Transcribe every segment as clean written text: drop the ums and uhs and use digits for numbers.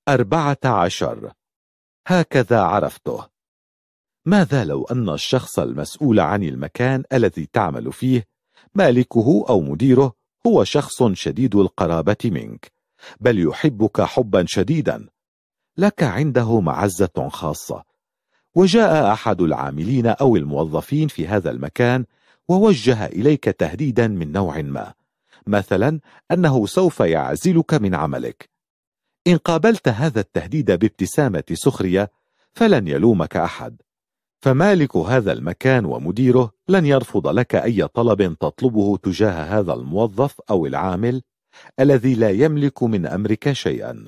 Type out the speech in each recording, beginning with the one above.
14. هكذا عرفته. ماذا لو أن الشخص المسؤول عن المكان الذي تعمل فيه، مالكه أو مديره، هو شخص شديد القرابة منك، بل يحبك حبا شديدا، لك عنده معزة خاصة، وجاء أحد العاملين أو الموظفين في هذا المكان ووجه إليك تهديدا من نوع ما، مثلا أنه سوف يعزلك من عملك. إن قابلت هذا التهديد بابتسامة سخرية فلن يلومك أحد، فمالك هذا المكان ومديره لن يرفض لك أي طلب تطلبه تجاه هذا الموظف أو العامل الذي لا يملك من أمرك شيئا.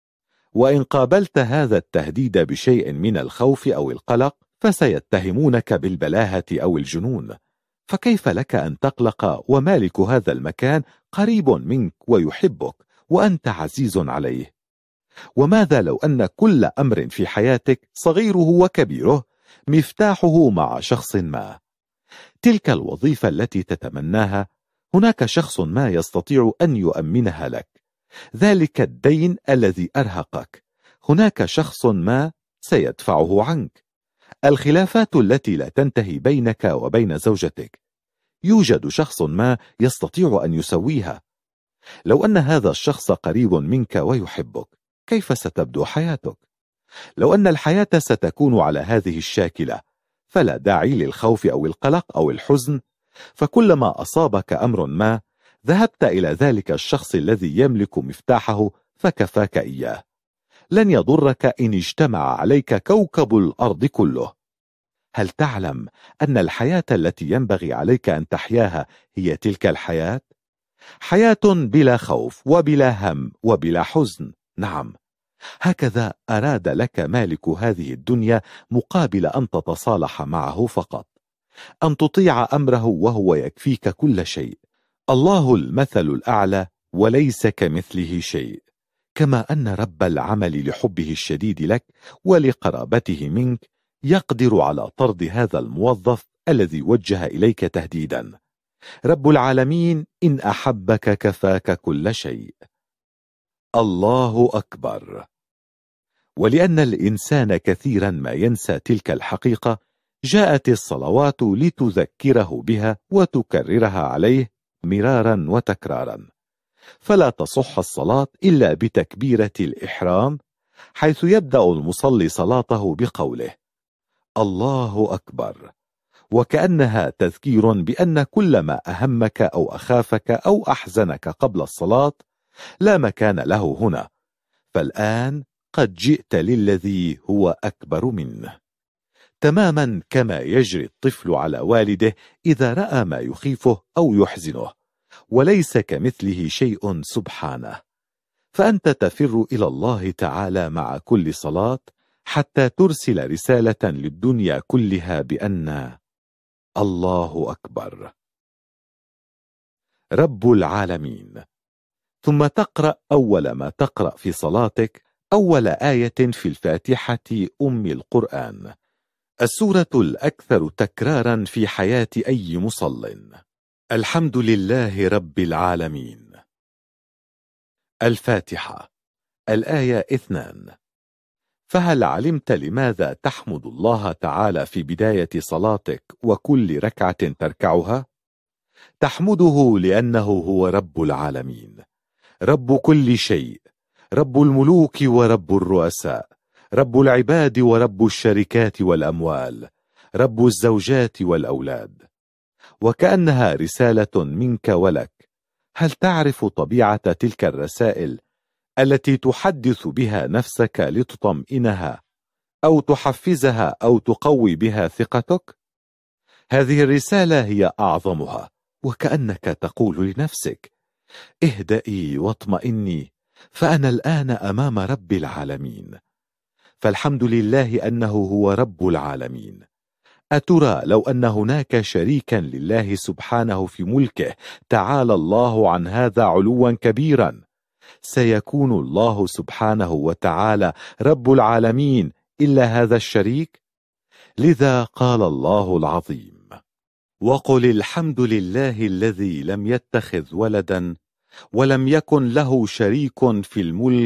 وإن قابلت هذا التهديد بشيء من الخوف أو القلق فسيتهمونك بالبلاهة أو الجنون، فكيف لك أن تقلق ومالك هذا المكان قريب منك ويحبك وأنت عزيز عليه؟ وماذا لو أن كل أمر في حياتك صغيره وكبيره مفتاحه مع شخص ما؟ تلك الوظيفة التي تتمناها هناك شخص ما يستطيع أن يؤمنها لك، ذلك الدين الذي أرهقك هناك شخص ما سيدفعه عنك، الخلافات التي لا تنتهي بينك وبين زوجتك يوجد شخص ما يستطيع أن يسويها. لو أن هذا الشخص قريب منك ويحبك كيف ستبدو حياتك؟ لو أن الحياة ستكون على هذه الشاكلة فلا داعي للخوف أو القلق أو الحزن، فكلما أصابك أمر ما ذهبت إلى ذلك الشخص الذي يملك مفتاحه فكفاك إياه. لن يضرك إن اجتمع عليك كوكب الأرض كله. هل تعلم أن الحياة التي ينبغي عليك أن تحياها هي تلك الحياة؟ حياة بلا خوف وبلا هم وبلا حزن. نعم، هكذا أراد لك مالك هذه الدنيا مقابل أن تتصالح معه فقط، أن تطيع أمره وهو يكفيك كل شيء. الله المثل الأعلى وليس كمثله شيء، كما أن رب العمل لحبه الشديد لك ولقرابته منك يقدر على طرد هذا الموظف الذي وجه إليك تهديدا. رب العالمين إن أحبك كفاك كل شيء. الله أكبر. ولأن الإنسان كثيرا ما ينسى تلك الحقيقة جاءت الصلوات لتذكره بها وتكررها عليه مرارا وتكرارا، فلا تصح الصلاة إلا بتكبيرة الإحرام، حيث يبدأ المصلي صلاته بقوله الله أكبر، وكأنها تذكير بأن كل ما أهمك أو أخافك أو أحزنك قبل الصلاة لا مكان له هنا، فالآن قد جئت للذي هو أكبر منه. تماما كما يجري الطفل على والده إذا رأى ما يخيفه أو يحزنه، وليس كمثله شيء سبحانه. فأنت تفر إلى الله تعالى مع كل صلاة حتى ترسل رسالة للدنيا كلها بأن الله أكبر. رب العالمين. ثم تقرأ أول ما تقرأ في صلاتك أول آية في الفاتحة أم القرآن، السورة الأكثر تكرارا في حياة أي مصل. الحمد لله رب العالمين. الفاتحة. الآية 2. فهل علمت لماذا تحمد الله تعالى في بداية صلاتك وكل ركعة تركعها؟ تحمده لأنه هو رب العالمين، رب كل شيء، رب الملوك ورب الرؤساء، رب العباد ورب الشركات والأموال، رب الزوجات والأولاد. وكأنها رسالة منك ولك. هل تعرف طبيعة تلك الرسائل التي تحدث بها نفسك لتطمئنها أو تحفزها أو تقوي بها ثقتك؟ هذه الرسالة هي أعظمها، وكأنك تقول لنفسك اهدئي واطمئني، فأنا الآن أمام رب العالمين. فالحمد لله أنه هو رب العالمين. أترى لو أن هناك شريكا لله سبحانه في ملكه تعالى الله عن هذا علوا كبيرا، سيكون الله سبحانه وتعالى رب العالمين إلا هذا الشريك؟ لذا قال الله العظيم وقل الحمد لله الذي لم يتخذ ولدا ولم يكن له شريك في الملك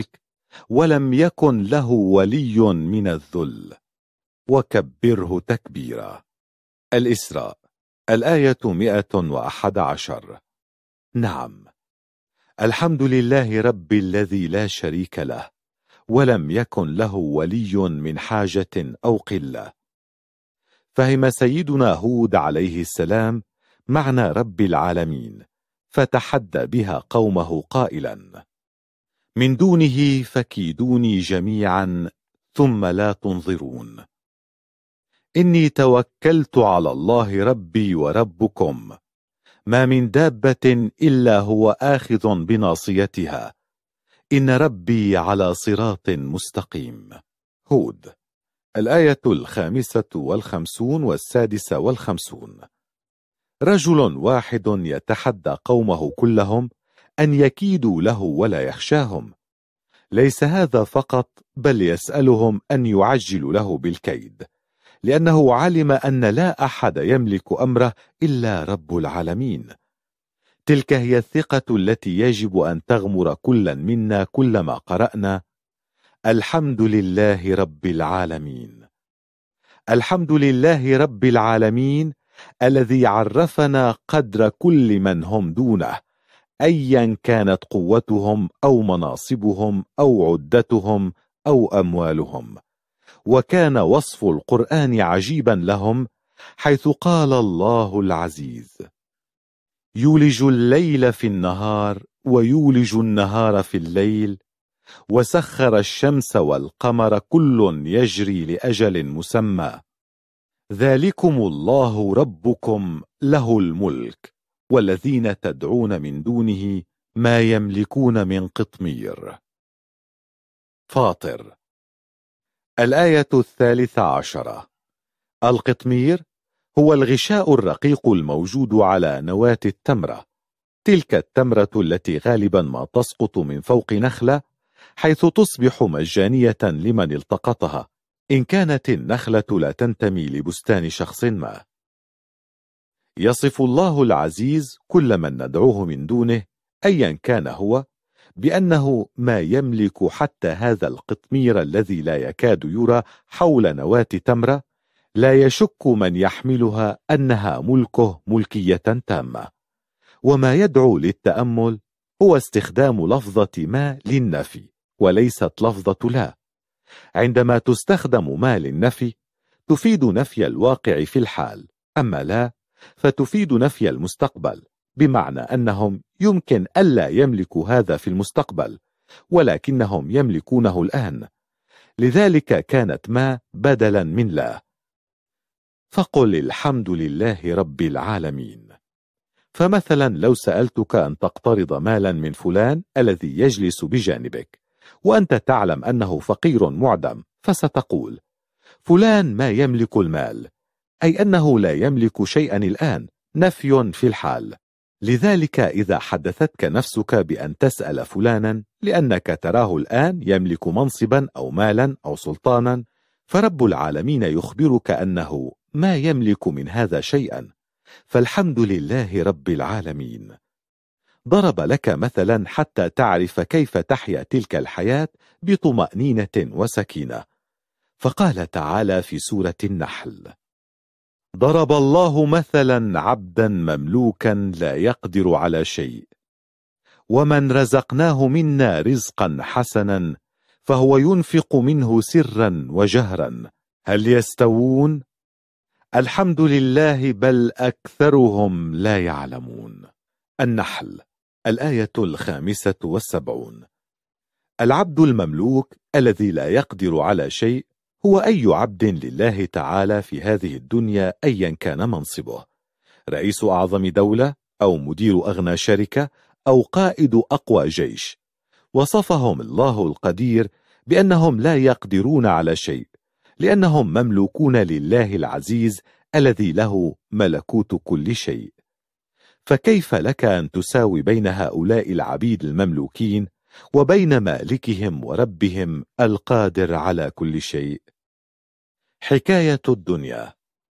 ولم يكن له ولي من الذل، وكبره تكبيرا. الإسراء الآية 111. نعم، الحمد لله رب الذي لا شريك له، ولم يكن له ولي من حاجة أو قلة. فهم سيدنا هود عليه السلام معنى رب العالمين، فتحدى بها قومه قائلا: من دونه فكيدوني جميعا ثم لا تنظرون. إني توكلت على الله ربي وربكم، ما من دابة إلا هو آخذ بناصيتها، إن ربي على صراط مستقيم. هود الآية 55 و56. رجل واحد يتحدى قومه كلهم أن يكيدوا له ولا يخشاهم. ليس هذا فقط، بل يسألهم أن يعجلوا له بالكيد، لأنه علم أن لا أحد يملك أمره إلا رب العالمين. تلك هي الثقة التي يجب أن تغمر كلا منا كلما قرأنا: الحمد لله رب العالمين. الحمد لله رب العالمين الذي عرفنا قدر كل من هم دونه، أيا كانت قوتهم أو مناصبهم أو عدتهم أو أموالهم. وكان وصف القرآن عجيبا لهم، حيث قال الله العزيز: يولج الليل في النهار ويولج النهار في الليل، وسخر الشمس والقمر كل يجري لأجل مسمى، ذلكم الله ربكم له الملك، والذين تدعون من دونه ما يملكون من قطمير. فاطر الآية 13. القطمير هو الغشاء الرقيق الموجود على نواة التمرة، تلك التمرة التي غالبا ما تسقط من فوق نخلة، حيث تصبح مجانية لمن التقطها، إن كانت النخلة لا تنتمي لبستان شخص ما. يصف الله العزيز كل من ندعوه من دونه أيا كان هو بأنه ما يملك حتى هذا القطمير الذي لا يكاد يرى حول نواة تمرة، لا يشك من يحملها أنها ملكه ملكية تامة. وما يدعو للتأمل هو استخدام لفظة ما للنفي وليست لفظة لا. عندما تستخدم ما للنفي تفيد نفي الواقع في الحال، أما لا فتفيد نفي المستقبل، بمعنى أنهم يمكن ألا يملكوا هذا في المستقبل، ولكنهم يملكونه الآن. لذلك كانت ما بدلا من لا. فقل الحمد لله رب العالمين. فمثلا لو سألتك أن تقترض مالا من فلان الذي يجلس بجانبك، وأنت تعلم أنه فقير معدم، فستقول: فلان ما يملك المال، أي أنه لا يملك شيئا الآن، نفي في الحال. لذلك إذا حدثتك نفسك بأن تسأل فلانا لأنك تراه الآن يملك منصبا أو مالا أو سلطانا، فرب العالمين يخبرك أنه ما يملك من هذا شيئا، فالحمد لله رب العالمين. ضرب لك مثلا حتى تعرف كيف تحيا تلك الحياة بطمأنينة وسكينة، فقال تعالى في سورة النحل: ضرب الله مثلا عبدا مملوكا لا يقدر على شيء، ومن رزقناه منا رزقا حسنا فهو ينفق منه سرا وجهرا، هل يستوون؟ الحمد لله بل أكثرهم لا يعلمون. النحل الآية 75. العبد المملوك الذي لا يقدر على شيء هو أي عبد لله تعالى في هذه الدنيا أيا كان منصبه، رئيس أعظم دولة أو مدير أغنى شركة أو قائد أقوى جيش. وصفهم الله القدير بأنهم لا يقدرون على شيء، لأنهم مملوكون لله العزيز الذي له ملكوت كل شيء. فكيف لك أن تساوي بين هؤلاء العبيد المملوكين وبين مالكهم وربهم القادر على كل شيء؟ حكاية الدنيا.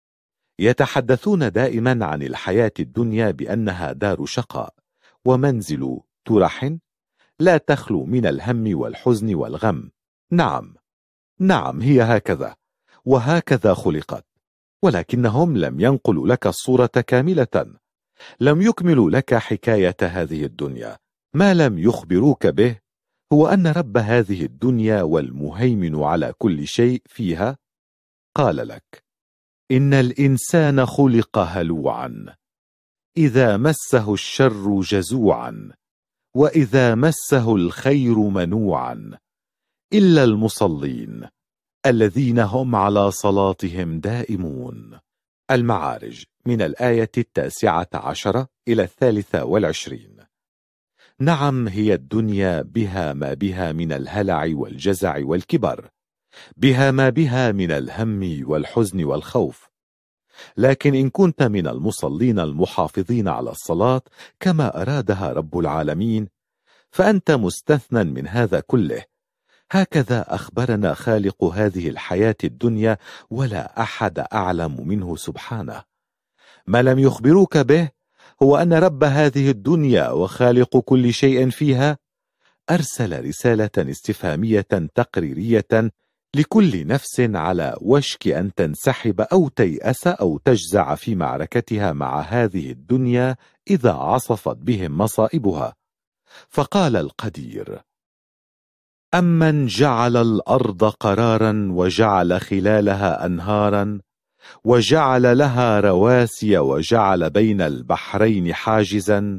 يتحدثون دائما عن الحياة الدنيا بأنها دار شقاء ومنزل ترح، لا تخلو من الهم والحزن والغم. نعم هي هكذا، وهكذا خلقت، ولكنهم لم ينقلوا لك الصورة كاملة، لم يكملوا لك حكاية هذه الدنيا. ما لم يخبروك به هو أن رب هذه الدنيا والمهيمن على كل شيء فيها قال لك: إن الإنسان خلق هلوعا، إذا مسه الشر جزوعا، وإذا مسه الخير منوعا، إلا المصلين الذين هم على صلاتهم دائمون. المعارج من الآية 19 إلى 23. نعم هي الدنيا بها ما بها من الهلع والجزع والكبر، بها ما بها من الهم والحزن والخوف، لكن إن كنت من المصلين المحافظين على الصلاة كما أرادها رب العالمين فأنت مستثنى من هذا كله. هكذا أخبرنا خالق هذه الحياة الدنيا، ولا أحد أعلم منه سبحانه. ما لم يخبروك به هو أن رب هذه الدنيا وخالق كل شيء فيها أرسل رسالة استفهامية تقريرية لكل نفس على وشك أن تنسحب أو تيأس أو تجزع في معركتها مع هذه الدنيا إذا عصفت بهم مصائبها. فقال القدير: أمن جعل الأرض قرارا وجعل خلالها أنهارا وجعل لها رواسي وجعل بين البحرين حاجزا،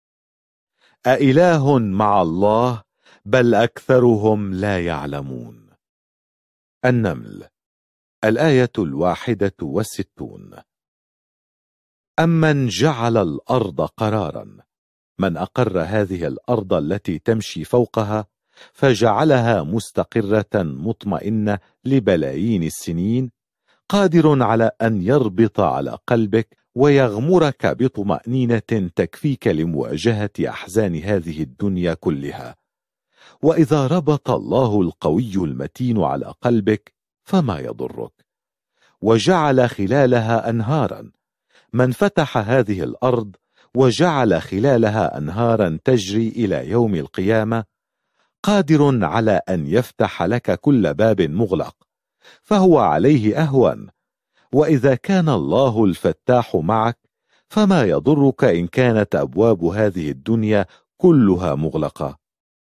أإله مع الله بل أكثرهم لا يعلمون. النمل الآية 61. أمن جعل الأرض قرارا، من أقر هذه الأرض التي تمشي فوقها فجعلها مستقرة مطمئنة لبلايين السنين، قادر على أن يربط على قلبك ويغمرك بطمأنينة تكفيك لمواجهة أحزان هذه الدنيا كلها. وإذا ربط الله القوي المتين على قلبك فما يضرك. وجعل خلالها أنهارا، من فتح هذه الأرض وجعل خلالها أنهارا تجري إلى يوم القيامة، قادر على أن يفتح لك كل باب مغلق، فهو عليه أهون. وإذا كان الله الفتاح معك فما يضرك إن كانت أبواب هذه الدنيا كلها مغلقة.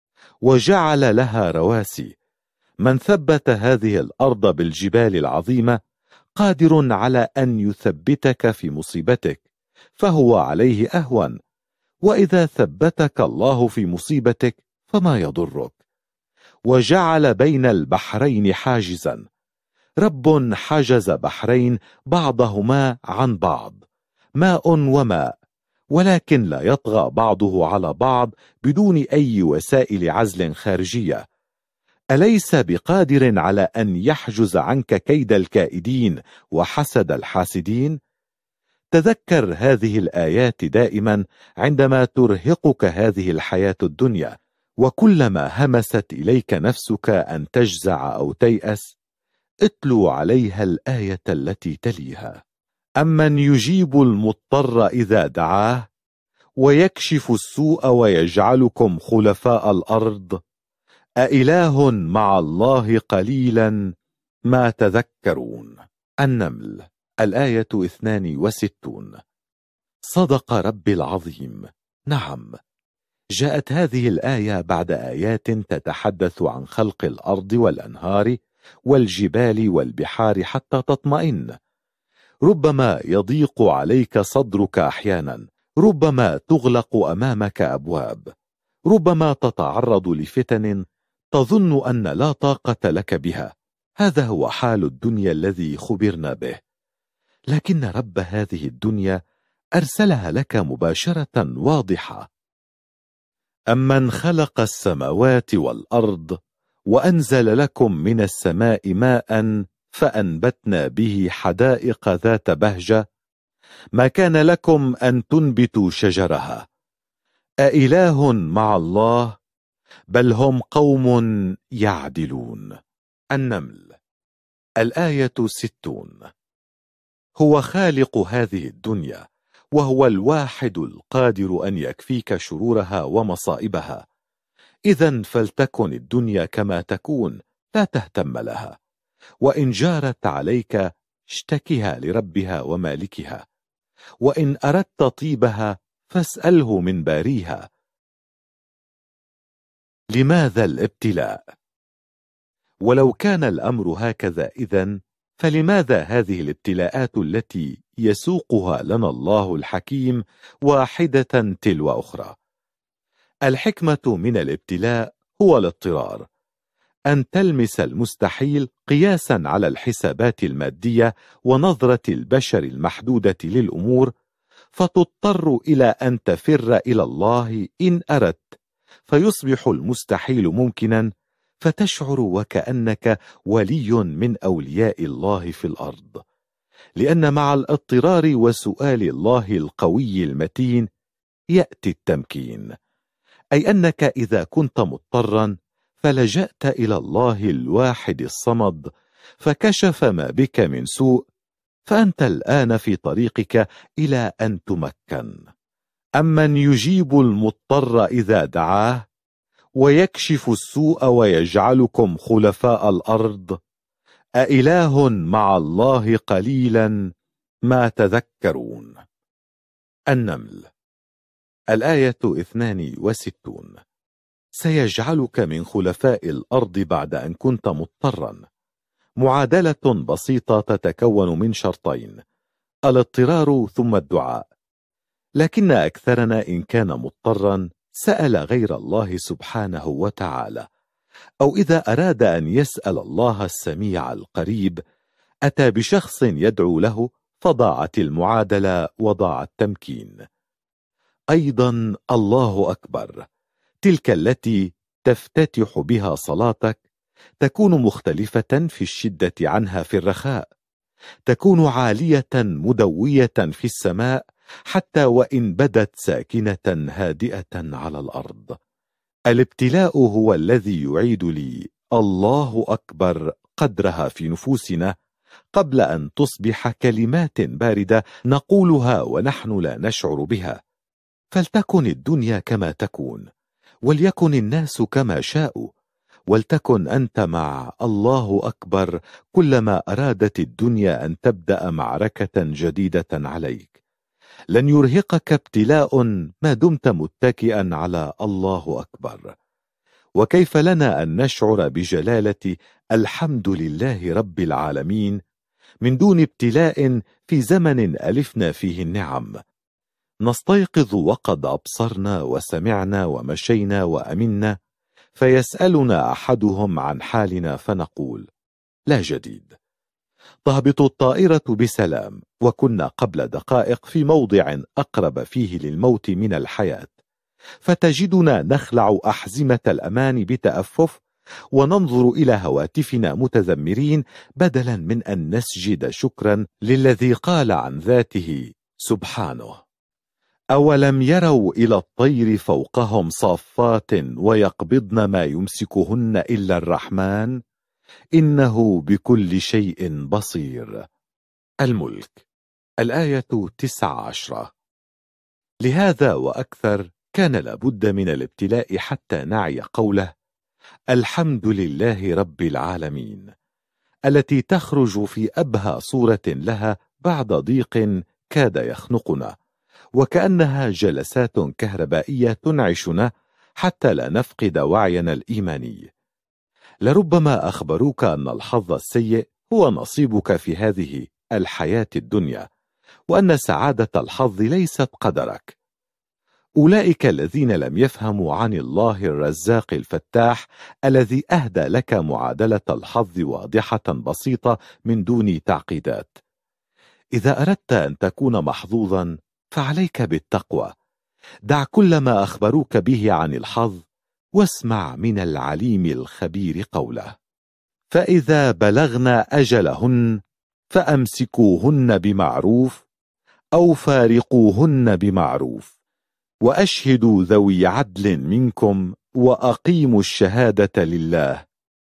وجعل لها رواسي، من ثبت هذه الأرض بالجبال العظيمة قادر على أن يثبتك في مصيبتك، فهو عليه أهون. وإذا ثبتك الله في مصيبتك فما يضرك. وجعل بين البحرين حاجزا، رب حجز بحرين بعضهما عن بعض، ماء وماء، ولكن لا يطغى بعضه على بعض بدون أي وسائل عزل خارجية. أليس بقادر على أن يحجز عنك كيد الكائدين وحسد الحاسدين؟ تذكر هذه الآيات دائما عندما ترهقك هذه الحياة الدنيا، وكلما همست إليك نفسك أن تجزع أو تيأس اتلو عليها الآية التي تليها: أمن يجيب المضطر إذا دعاه ويكشف السوء ويجعلكم خلفاء الأرض، أإله مع الله قليلا ما تذكرون. النمل الآية 62. صدق ربي العظيم. نعم، جاءت هذه الآية بعد آيات تتحدث عن خلق الأرض والأنهار والجبال والبحار حتى تطمئن. ربما يضيق عليك صدرك أحيانا، ربما تغلق أمامك أبواب، ربما تتعرض لفتن تظن أن لا طاقة لك بها. هذا هو حال الدنيا الذي خبرنا به، لكن رب هذه الدنيا أرسلها لك مباشرة واضحة. أمن خلق السماوات والأرض وأنزل لكم من السماء ماء فأنبتنا به حدائق ذات بهجة، ما كان لكم أن تنبتوا شجرها، أإله مع الله بل هم قوم يعدلون. النمل الآية 60. هو خالق هذه الدنيا، وهو الواحد القادر أن يكفيك شرورها ومصائبها. إذن فلتكن الدنيا كما تكون، لا تهتم لها، وإن جارت عليك اشتكها لربها ومالكها، وإن أردت طيبها فاسأله من باريها. لماذا الابتلاء؟ ولو كان الأمر هكذا إذن فلماذا هذه الابتلاءات التي يسوقها لنا الله الحكيم واحدة تلو أخرى؟ الحكمة من الابتلاء هو الاضطرار، أن تلمس المستحيل قياسا على الحسابات المادية ونظرة البشر المحدودة للأمور، فتضطر إلى أن تفر إلى الله إن أردت، فيصبح المستحيل ممكنا، فتشعر وكأنك ولي من أولياء الله في الأرض. لأن مع الاضطرار وسؤال الله القوي المتين يأتي التمكين، أي أنك إذا كنت مضطرا فلجأت إلى الله الواحد الصمد فكشف ما بك من سوء، فأنت الآن في طريقك إلى أن تمكن. أمن يجيب المضطر إذا دعاه ويكشف السوء ويجعلكم خلفاء الأرض، أإله مع الله قليلا ما تذكرون. النمل الآية 62. سيجعلك من خلفاء الأرض بعد أن كنت مضطرا. معادلة بسيطة تتكون من شرطين: الاضطرار ثم الدعاء. لكن أكثرنا إن كان مضطرا سأل غير الله سبحانه وتعالى، أو إذا أراد أن يسأل الله السميع القريب أتى بشخص يدعو له، فضاعت المعادلة وضاع التمكين. أيضا الله أكبر، تلك التي تفتتح بها صلاتك تكون مختلفة في الشدة عنها في الرخاء، تكون عالية مدوية في السماء حتى وإن بدت ساكنة هادئة على الأرض. الابتلاء هو الذي يعيد لي الله أكبر قدرها في نفوسنا قبل أن تصبح كلمات باردة نقولها ونحن لا نشعر بها. فلتكن الدنيا كما تكون، وليكن الناس كما شاءوا، ولتكن أنت مع الله أكبر كلما أرادت الدنيا أن تبدأ معركة جديدة عليك. لن يرهقك ابتلاء ما دمت متكئا على الله أكبر. وكيف لنا أن نشعر بجلالة الحمد لله رب العالمين من دون ابتلاء في زمن ألفنا فيه النعم؟ نستيقظ وقد أبصرنا وسمعنا ومشينا وأمنا، فيسألنا أحدهم عن حالنا فنقول: لا جديد. تهبط الطائرة بسلام وكنا قبل دقائق في موضع أقرب فيه للموت من الحياة، فتجدنا نخلع أحزمة الأمان بتأفف وننظر إلى هواتفنا متذمرين بدلا من أن نسجد شكرا للذي قال عن ذاته سبحانه: أولم يروا إلى الطير فوقهم صافات ويقبضن ما يمسكهن إلا الرحمن إنه بكل شيء بصير. الملك الآية 19. لهذا وأكثر كان لابد من الابتلاء حتى نعي قوله: الحمد لله رب العالمين، التي تخرج في أبهى صورة لها بعد ضيق كاد يخنقنا، وكأنها جلسات كهربائية تنعشنا حتى لا نفقد وعينا الإيماني. لربما أخبروك أن الحظ السيء هو نصيبك في هذه الحياة الدنيا، وأن سعادة الحظ ليست قدرك. أولئك الذين لم يفهموا عن الله الرزاق الفتاح الذي أهدى لك معادلة الحظ واضحة بسيطة من دون تعقيدات. إذا أردت أن تكون محظوظا فعليك بالتقوى. دع كل ما أخبروك به عن الحظ واسمع من العليم الخبير قوله: فإذا بلغن أجلهن فأمسكوهن بمعروف أو فارقوهن بمعروف، وأشهدوا ذوي عدل منكم وأقيموا الشهادة لله،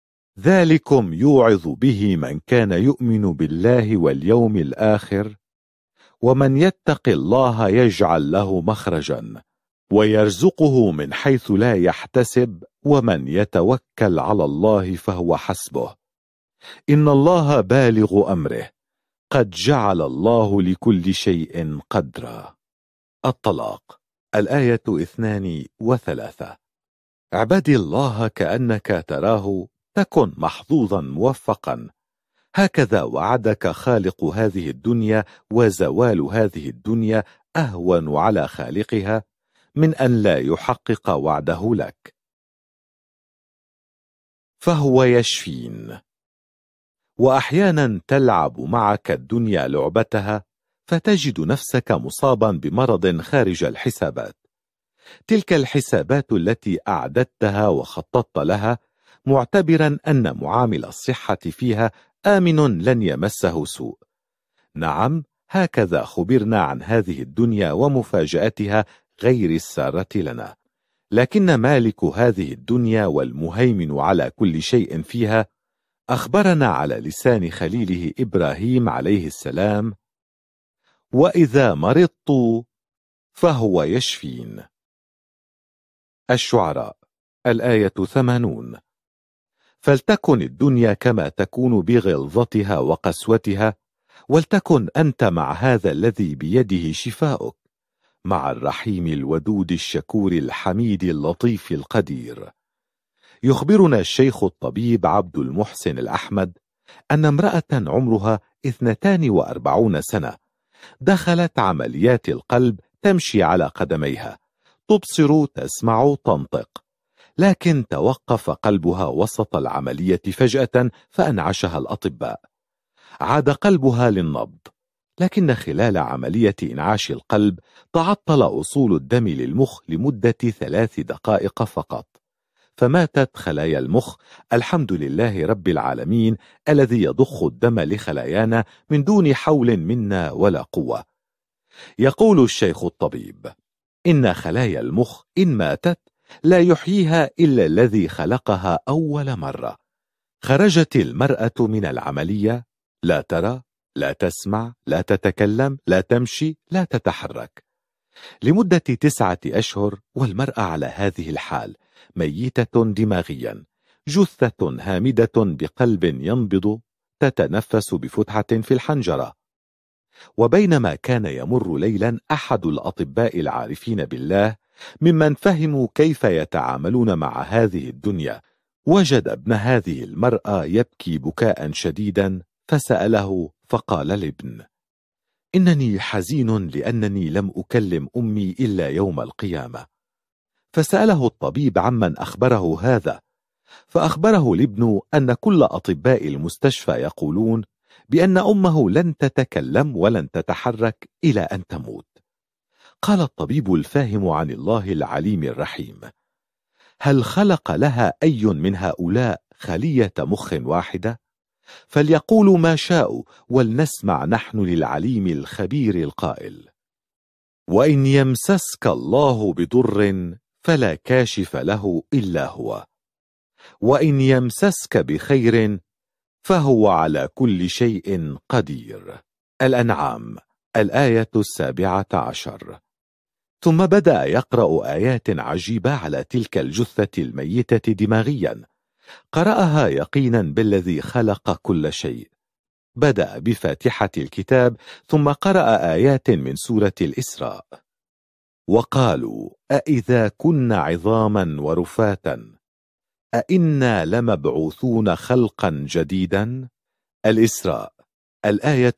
ذلكم يوعظ به من كان يؤمن بالله واليوم الآخر، ومن يتق الله يجعل له مخرجا ويرزقه من حيث لا يحتسب ومن يتوكل على الله فهو حسبه إن الله بالغ أمره قد جعل الله لكل شيء قدرا. الطلاق، الآية 2 و3. اعبدي الله كأنك تراه تكن محظوظا موفقا، هكذا وعدك خالق هذه الدنيا، وزوال هذه الدنيا أهون على خالقها من أن لا يحقق وعده لك. فهو يشفين. وأحيانا تلعب معك الدنيا لعبتها فتجد نفسك مصابا بمرض خارج الحسابات. تلك الحسابات التي أعددتها وخططت لها معتبرا أن معامل الصحة فيها آمن لن يمسه سوء. نعم، هكذا خبرنا عن هذه الدنيا ومفاجأتها غير السارة لنا، لكن مالك هذه الدنيا والمهيمن على كل شيء فيها أخبرنا على لسان خليله إبراهيم عليه السلام: وإذا مرضت فهو يشفين. الشعراء، الآية 80. فلتكن الدنيا كما تكون بغلظتها وقسوتها، ولتكن أنت مع هذا الذي بيده شفاؤك، مع الرحيم الودود الشكور الحميد اللطيف القدير. يخبرنا الشيخ الطبيب عبد المحسن الأحمد أن امرأة عمرها 42 سنة دخلت عمليات القلب تمشي على قدميها، تبصر، تسمع، تنطق، لكن توقف قلبها وسط العملية فجأة فأنعشها الأطباء. عاد قلبها للنبض، لكن خلال عملية إنعاش القلب تعطل وصول الدم للمخ لمدة 3 دقائق فقط، فماتت خلايا المخ، الحمد لله رب العالمين الذي يضخ الدم لخلايانا من دون حول منا ولا قوة. يقول الشيخ الطبيب: إن خلايا المخ إن ماتت لا يحييها إلا الذي خلقها أول مرة. خرجت المرأة من العملية لا ترى، لا تسمع، لا تتكلم، لا تمشي، لا تتحرك، لمدة 9 أشهر، والمرأة على هذه الحال ميتة دماغيا، جثة هامدة بقلب ينبض، تتنفس بفتحة في الحنجرة. وبينما كان يمر ليلا أحد الأطباء العارفين بالله ممن فهموا كيف يتعاملون مع هذه الدنيا وجد ابن هذه المرأة يبكي بكاء شديدا، فسأله فقال الابن: إنني حزين لأنني لم أكلم أمي إلا يوم القيامة. فسأله الطبيب عمن أخبره هذا، فأخبره الابن أن كل أطباء المستشفى يقولون بأن أمه لن تتكلم ولن تتحرك إلى أن تموت. قال الطبيب الفاهم عن الله العليم الرحيم: هل خلق لها أي من هؤلاء خلية مخ واحدة؟ فليقولوا ما شاءوا، ولنسمع نحن للعليم الخبير القائل: وإن يمسسك الله بضر فلا كاشف له إلا هو، وإن يمسسك بخير فهو على كل شيء قدير. الأنعام، الآية 17. ثم بدأ يقرأ آيات عجيبة على تلك الجثة الميتة دماغيا، قرأها يقينا بالذي خلق كل شيء. بدأ بفاتحة الكتاب، ثم قرأ آيات من سورة الإسراء: وقالوا أإذا كنا عظاما ورفاتا أإنا لمبعوثون خلقا جديدا. الإسراء، الآية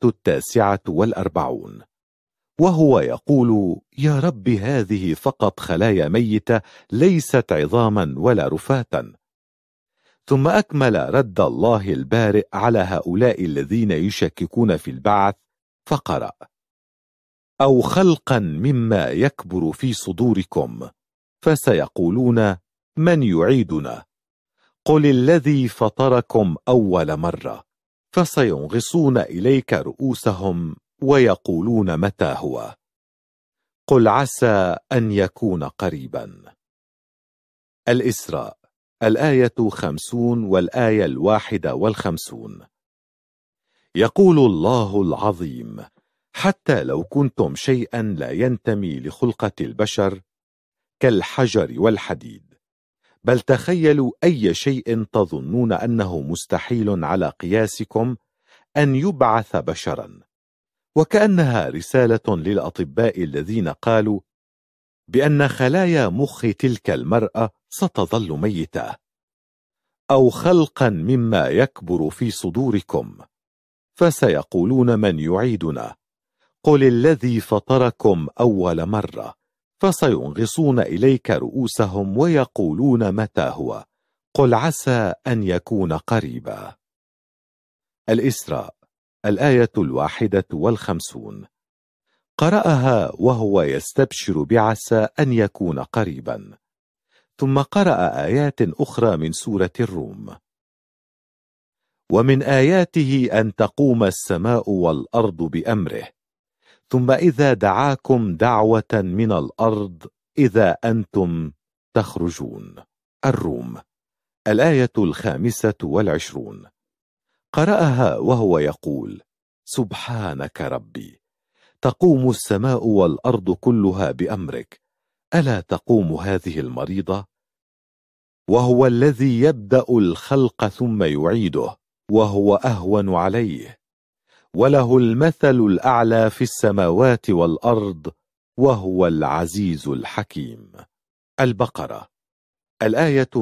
49. وهو يقول: يا رب، هذه فقط خلايا ميتة ليست عظاما ولا رفاتا. ثم أكمل رد الله البارئ على هؤلاء الذين يشككون في البعث، فقرأ: أو خلقا مما يكبر في صدوركم فسيقولون من يعيدنا، قل الذي فطركم أول مرة، فسينغصون إليك رؤوسهم ويقولون متى هو، قل عسى أن يكون قريبا. الإسراء، الآية 50 والآية 51. يقول الله العظيم: حتى لو كنتم شيئا لا ينتمي لخلقة البشر كالحجر والحديد، بل تخيلوا أي شيء تظنون أنه مستحيل على قياسكم أن يبعث بشرا، وكأنها رسالة للأطباء الذين قالوا بأن خلايا مخ تلك المرأة ستظل ميتة، أو خلقا مما يكبر في صدوركم، فسيقولون من يعيدنا؟ قل الذي فطركم أول مرة، فسينغصون إليك رؤوسهم ويقولون متى هو، قل عسى أن يكون قريبا. الإسراء الآية 51. قرأها وهو يستبشر بعسى أن يكون قريبا، ثم قرأ آيات أخرى من سورة الروم. ومن آياته أن تقوم السماء والأرض بأمره، ثم إذا دعاكم دعوة من الأرض إذا أنتم تخرجون. الروم الآية 25. قرأها وهو يقول سبحانك ربي، تقوم السماء والأرض كلها بأمرك، ألا تقوم هذه المريضة؟ وهو الذي يبدأ الخلق ثم يعيده، وهو أهون عليه، وله المثل الأعلى في السماوات والأرض، وهو العزيز الحكيم. البقرة الآية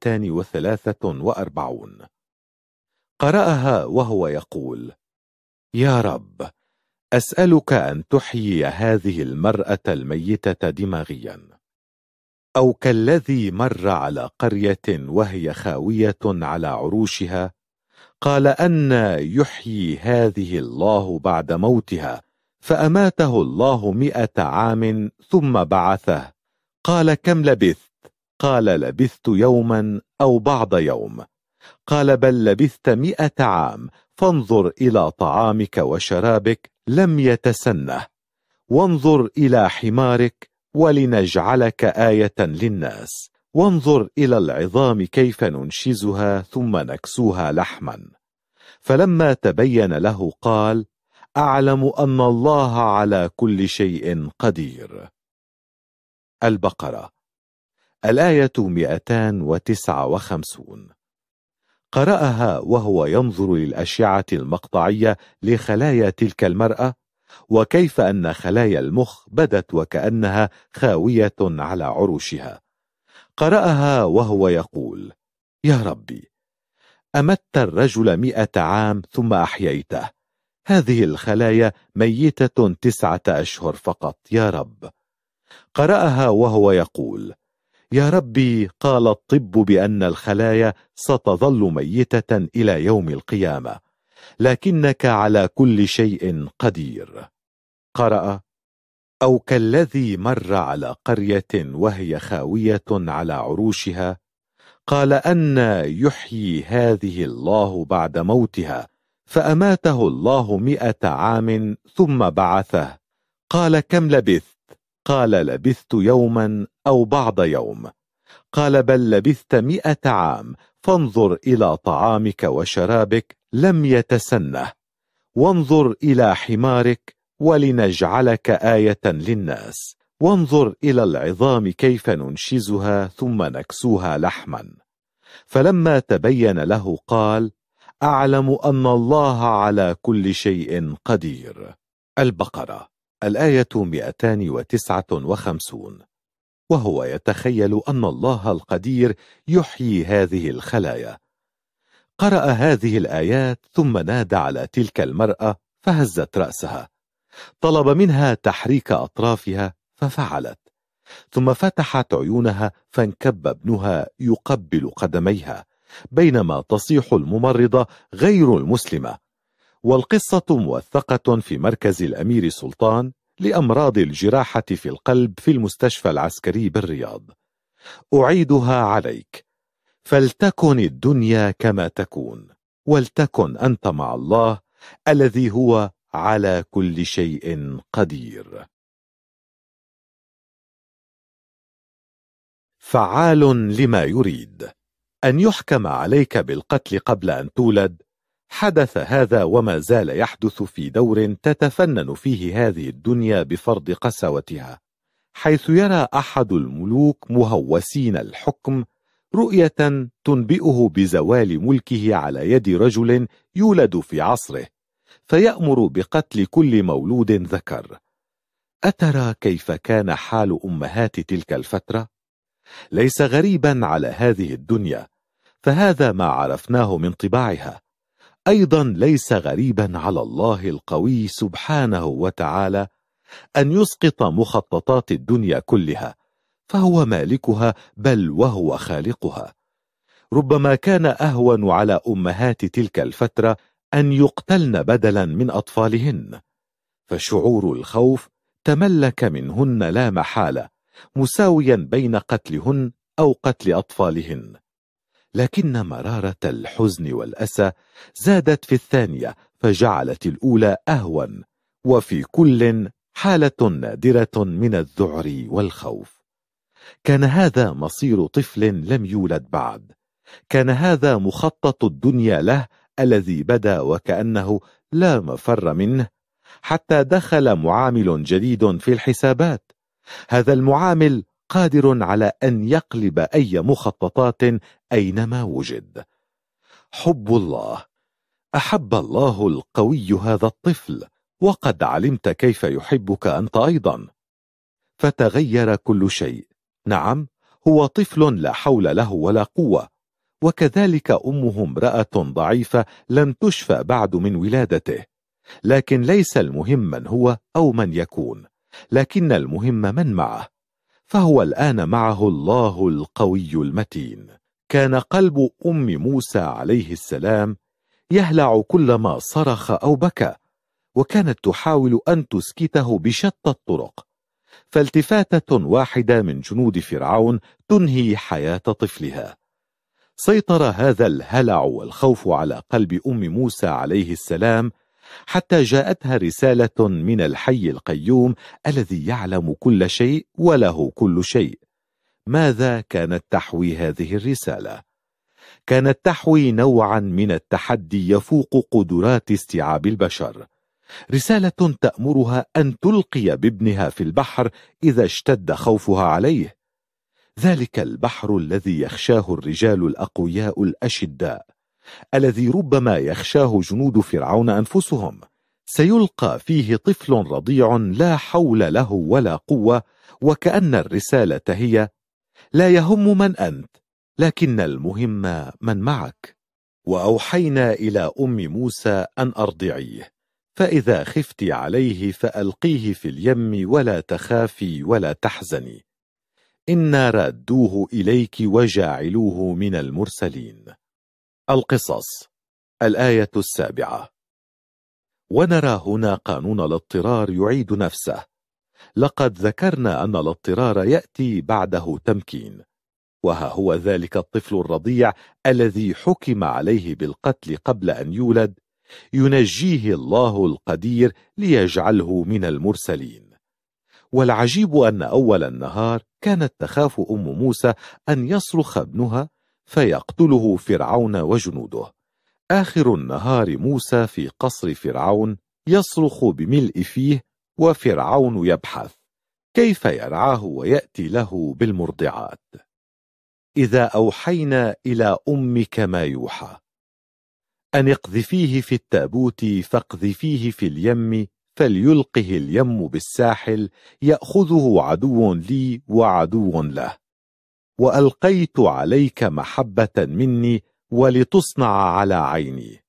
243. قرأها وهو يقول يا رب، أسألك أن تحيي هذه المرأة الميتة دماغيا. أو كالذي مر على قرية وهي خاوية على عروشها، قال أن يحيي هذه الله بعد موتها، فأماته الله 100 عام ثم بعثه. قال كم لبثت؟ قال لبثت يوما أو بعض يوم. قال بل لبثت 100 عام، فانظر إلى طعامك وشرابك لم يتسنه، وانظر إلى حمارك ولنجعلك آية للناس، وانظر إلى العظام كيف ننشزها ثم نكسوها لحما. فلما تبين له قال أعلم أن الله على كل شيء قدير. البقرة الآية 259. قرأها وهو ينظر للأشعة المقطعية لخلايا تلك المرأة، وكيف أن خلايا المخ بدت وكأنها خاوية على عروشها. قرأها وهو يقول يا ربي، أمت الرجل 100 عام ثم أحييته، هذه الخلايا ميتة 9 أشهر فقط يا رب. قرأها وهو يقول يا ربي، قال الطب بأن الخلايا ستظل ميتة إلى يوم القيامة، لكنك على كل شيء قدير. قرأ أو كالذي مر على قرية وهي خاوية على عروشها، قال أن يحيي هذه الله بعد موتها، فأماته الله 100 عام ثم بعثه. قال كم لبثت؟ قال لبثت يوما أو بعض يوم. قال بل لبثت 100 عام، فانظر إلى طعامك وشرابك لم يتسنه، وانظر إلى حمارك ولنجعلك آية للناس، وانظر إلى العظام كيف ننشزها ثم نكسوها لحما. فلما تبين له قال أعلم أن الله على كل شيء قدير. البقرة الآية 259. وهو يتخيل أن الله القدير يحيي هذه الخلايا. قرأ هذه الآيات ثم نادى على تلك المرأة فهزت رأسها، طلب منها تحريك أطرافها ففعلت، ثم فتحت عيونها فانكب ابنها يقبل قدميها، بينما تصيح الممرضة غير المسلمة. والقصة موثقة في مركز الأمير سلطان لأمراض الجراحة في القلب في المستشفى العسكري بالرياض. أعيدها عليك، فلتكن الدنيا كما تكون، ولتكن أنت مع الله الذي هو على كل شيء قدير. فعال لما يريد. أن يحكم عليك بالقتل قبل أن تولد. حدث هذا وما زال يحدث في دور تتفنن فيه هذه الدنيا بفرض قسوتها، حيث يرى أحد الملوك مهوسين الحكم رؤية تنبئه بزوال ملكه على يد رجل يولد في عصره، فيأمر بقتل كل مولود ذكر. أترى كيف كان حال أمهات تلك الفترة؟ ليس غريبا على هذه الدنيا، فهذا ما عرفناه من طباعها. أيضا ليس غريبا على الله القوي سبحانه وتعالى أن يسقط مخططات الدنيا كلها، فهو مالكها بل وهو خالقها. ربما كان أهون على أمهات تلك الفترة أن يقتلن بدلا من أطفالهن، فشعور الخوف تملك منهن لا محالة، مساويا بين قتلهن أو قتل أطفالهن. لكن مرارة الحزن والأسى زادت في الثانية، فجعلت الأولى أهون، وفي كل حالة نادرة من الذعر والخوف. كان هذا مصير طفل لم يولد بعد، كان هذا مخطط الدنيا له الذي بدا وكأنه لا مفر منه، حتى دخل معامل جديد في الحسابات. هذا المعامل قادر على أن يقلب أي مخططات أينما وجد. حب الله. أحب الله القوي هذا الطفل، وقد علمت كيف يحبك أنت أيضا. فتغير كل شيء. نعم، هو طفل لا حول له ولا قوة، وكذلك أمه امرأة ضعيفة لم تشفى بعد من ولادته. لكن ليس المهم من هو أو من يكون، لكن المهم من معه، فهو الآن معه الله القوي المتين. كان قلب أم موسى عليه السلام يهلع كلما صرخ أو بكى، وكانت تحاول أن تسكته بشتى الطرق، فالتفاتة واحدة من جنود فرعون تنهي حياة طفلها. سيطر هذا الهلع والخوف على قلب أم موسى عليه السلام، حتى جاءتها رسالة من الحي القيوم الذي يعلم كل شيء وله كل شيء. ماذا كانت تحوي هذه الرسالة؟ كانت تحوي نوعا من التحدي يفوق قدرات استيعاب البشر. رسالة تأمرها أن تلقي بابنها في البحر إذا اشتد خوفها عليه، ذلك البحر الذي يخشاه الرجال الأقوياء الأشداء، الذي ربما يخشاه جنود فرعون أنفسهم. سيلقى فيه طفل رضيع لا حول له ولا قوة، وكأن الرسالة هي: لا يهم من أنت، لكن المهم من معك. وأوحينا إلى أم موسى أن أرضعيه، فإذا خفت عليه فألقيه في اليم ولا تخافي ولا تحزني، إنا رادوه إليك وجاعلوه من المرسلين. القصص. الآية 7. ونرى هنا قانون الاضطرار يعيد نفسه. لقد ذكرنا أن الاضطرار يأتي بعده تمكين، وها هو ذلك الطفل الرضيع الذي حكم عليه بالقتل قبل أن يولد، ينجيه الله القدير ليجعله من المرسلين. والعجيب أن أول النهار كانت تخاف أم موسى أن يصرخ ابنها فيقتله فرعون وجنوده. آخر النهار موسى في قصر فرعون يصرخ بملء فيه، وفرعون يبحث كيف يرعاه ويأتي له بالمرضعات. إذا أوحينا إلى أمك ما يوحى، أن اقذفيه في التابوت فاقذفيه في اليم فليلقه اليم بالساحل يأخذه عدو لي وعدو له، وألقيت عليك محبة مني ولتصنع على عيني.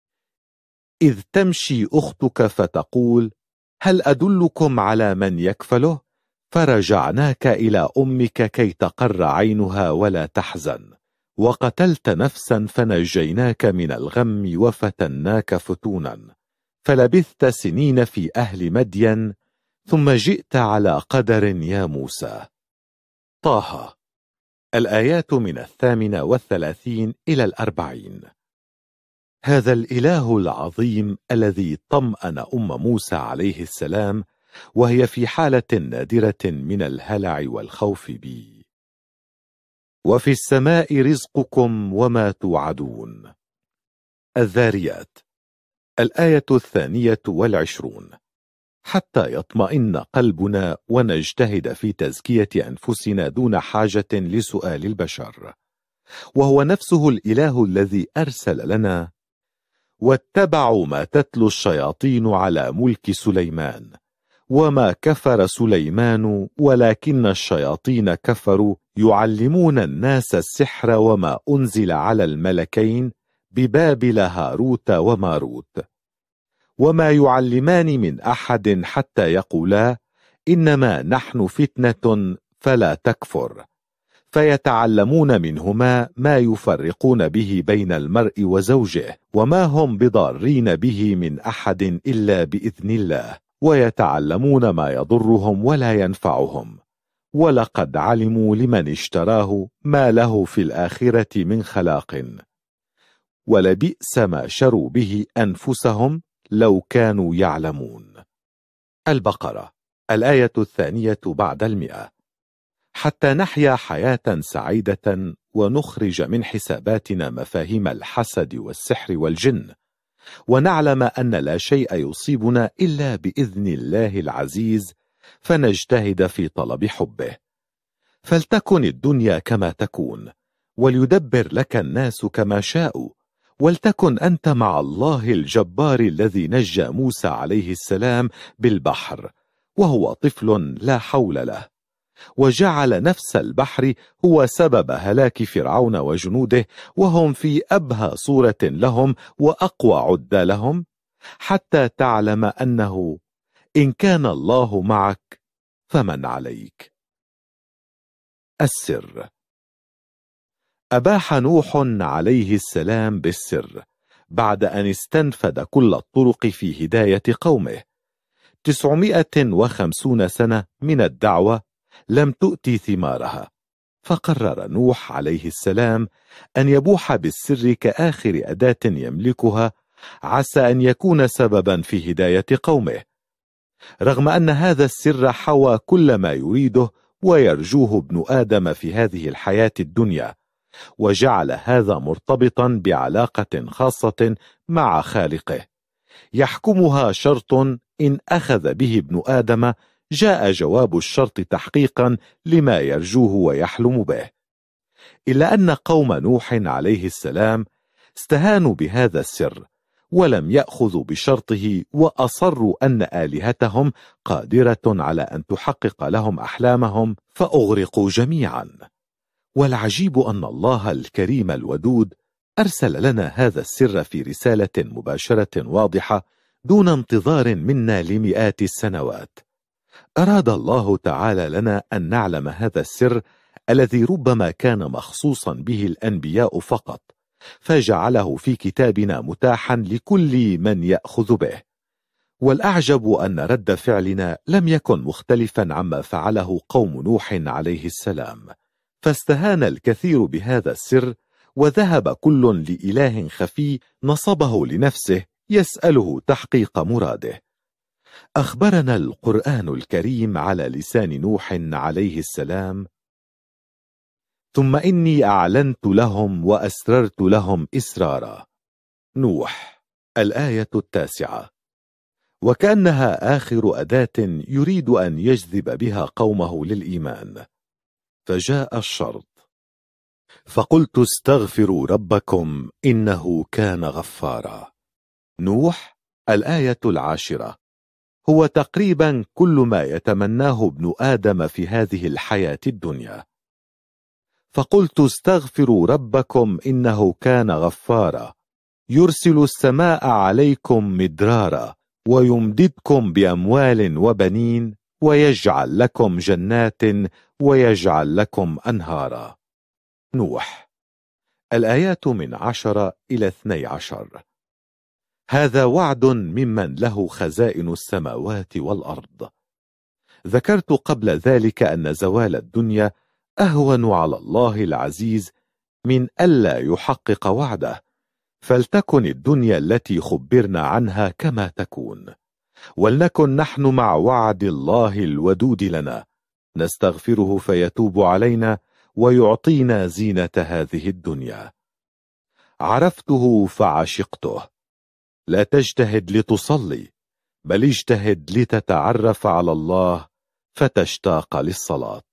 إذ تمشي أختك فتقول: هل أدلكم على من يكفله؟ فرجعناك إلى أمك كي تقر عينها ولا تحزن، وقتلت نفسا فنجيناك من الغم وفتناك فتونا، فلبثت سنين في أهل مدين ثم جئت على قدر يا موسى. طه. الآيات من 38 إلى 40. هذا الإله العظيم الذي طمأن أم موسى عليه السلام وهي في حالة نادرة من الهلع والخوف بي. وفي السماء رزقكم وما توعدون. الذاريات. الآية 22. حتى يطمئن قلبنا ونجتهد في تزكية أنفسنا دون حاجة لسؤال البشر. وهو نفسه الإله الذي أرسل لنا: واتبعوا ما تتلو الشياطين على ملك سليمان وما كفر سليمان ولكن الشياطين كفروا يعلمون الناس السحر وما أنزل على الملكين ببابل هاروت وماروت وما يعلمان من أحد حتى يقولا إنما نحن فتنة فلا تكفر، فيتعلمون منهما ما يفرقون به بين المرء وزوجه وما هم بضارين به من أحد إلا بإذن الله، ويتعلمون ما يضرهم ولا ينفعهم، ولقد علموا لمن اشتراه ما له في الآخرة من خلاق، ولبئس ما شروا به أنفسهم لو كانوا يعلمون. البقرة، الآية 2 بعد 100. حتى نحيا حياة سعيدة ونخرج من حساباتنا مفاهيم الحسد والسحر والجن، ونعلم أن لا شيء يصيبنا إلا بإذن الله العزيز، فنجتهد في طلب حبه. فلتكن الدنيا كما تكون، وليدبر لك الناس كما شاءوا، ولتكن أنت مع الله الجبار الذي نجى موسى عليه السلام بالبحر وهو طفل لا حول له، وجعل نفس البحر هو سبب هلاك فرعون وجنوده وهم في أبهى صورة لهم وأقوى عدة لهم، حتى تعلم أنه إن كان الله معك فمن عليك. السر. أباح نوح عليه السلام بالسر بعد أن استنفد كل الطرق في هداية قومه. 950 سنة من الدعوة لم تؤتي ثمارها، فقرر نوح عليه السلام أن يبوح بالسر كآخر أداة يملكها، عسى أن يكون سببا في هداية قومه، رغم أن هذا السر حوى كل ما يريده ويرجوه ابن آدم في هذه الحياة الدنيا، وجعل هذا مرتبطا بعلاقة خاصة مع خالقه يحكمها شرط إن أخذ به ابن آدم جاء جواب الشرط تحقيقا لما يرجوه ويحلم به. إلا أن قوم نوح عليه السلام استهانوا بهذا السر ولم يأخذوا بشرطه، وأصروا أن آلهتهم قادرة على أن تحقق لهم أحلامهم، فأغرقوا جميعا. والعجيب أن الله الكريم الودود أرسل لنا هذا السر في رسالة مباشرة واضحة دون انتظار منا لمئات السنوات. أراد الله تعالى لنا أن نعلم هذا السر الذي ربما كان مخصوصا به الأنبياء فقط، فجعله في كتابنا متاحا لكل من يأخذ به. والأعجب أن رد فعلنا لم يكن مختلفا عما فعله قوم نوح عليه السلام، فاستهان الكثير بهذا السر، وذهب كل لإله خفي نصبه لنفسه يسأله تحقيق مراده. أخبرنا القرآن الكريم على لسان نوح عليه السلام: ثم إني أعلنت لهم وأسررت لهم إسرارا. نوح، الآية 9. وكأنها آخر أداة يريد أن يجذب بها قومه للإيمان. فجاء الشرط: فقلت استغفروا ربكم إنه كان غفارا. نوح، الآية 10. هو تقريبا كل ما يتمناه ابن آدم في هذه الحياة الدنيا. فقلت استغفروا ربكم إنه كان غفارا يرسل السماء عليكم مدرارا ويمددكم بأموال وبنين ويجعل لكم جنات ويجعل لكم أنهارا. نوح، الآيات من 10 إلى 12. هذا وعد ممن له خزائن السماوات والأرض. ذكرت قبل ذلك أن زوال الدنيا أهون على الله العزيز من ألا يحقق وعده، فلتكن الدنيا التي خبرنا عنها كما تكون، ولنكن نحن مع وعد الله الودود لنا، نستغفره فيتوب علينا ويعطينا زينة هذه الدنيا. عرفته فعشقته. لا تجتهد لتصلي، بل اجتهد لتتعرف على الله فتشتاق للصلاة.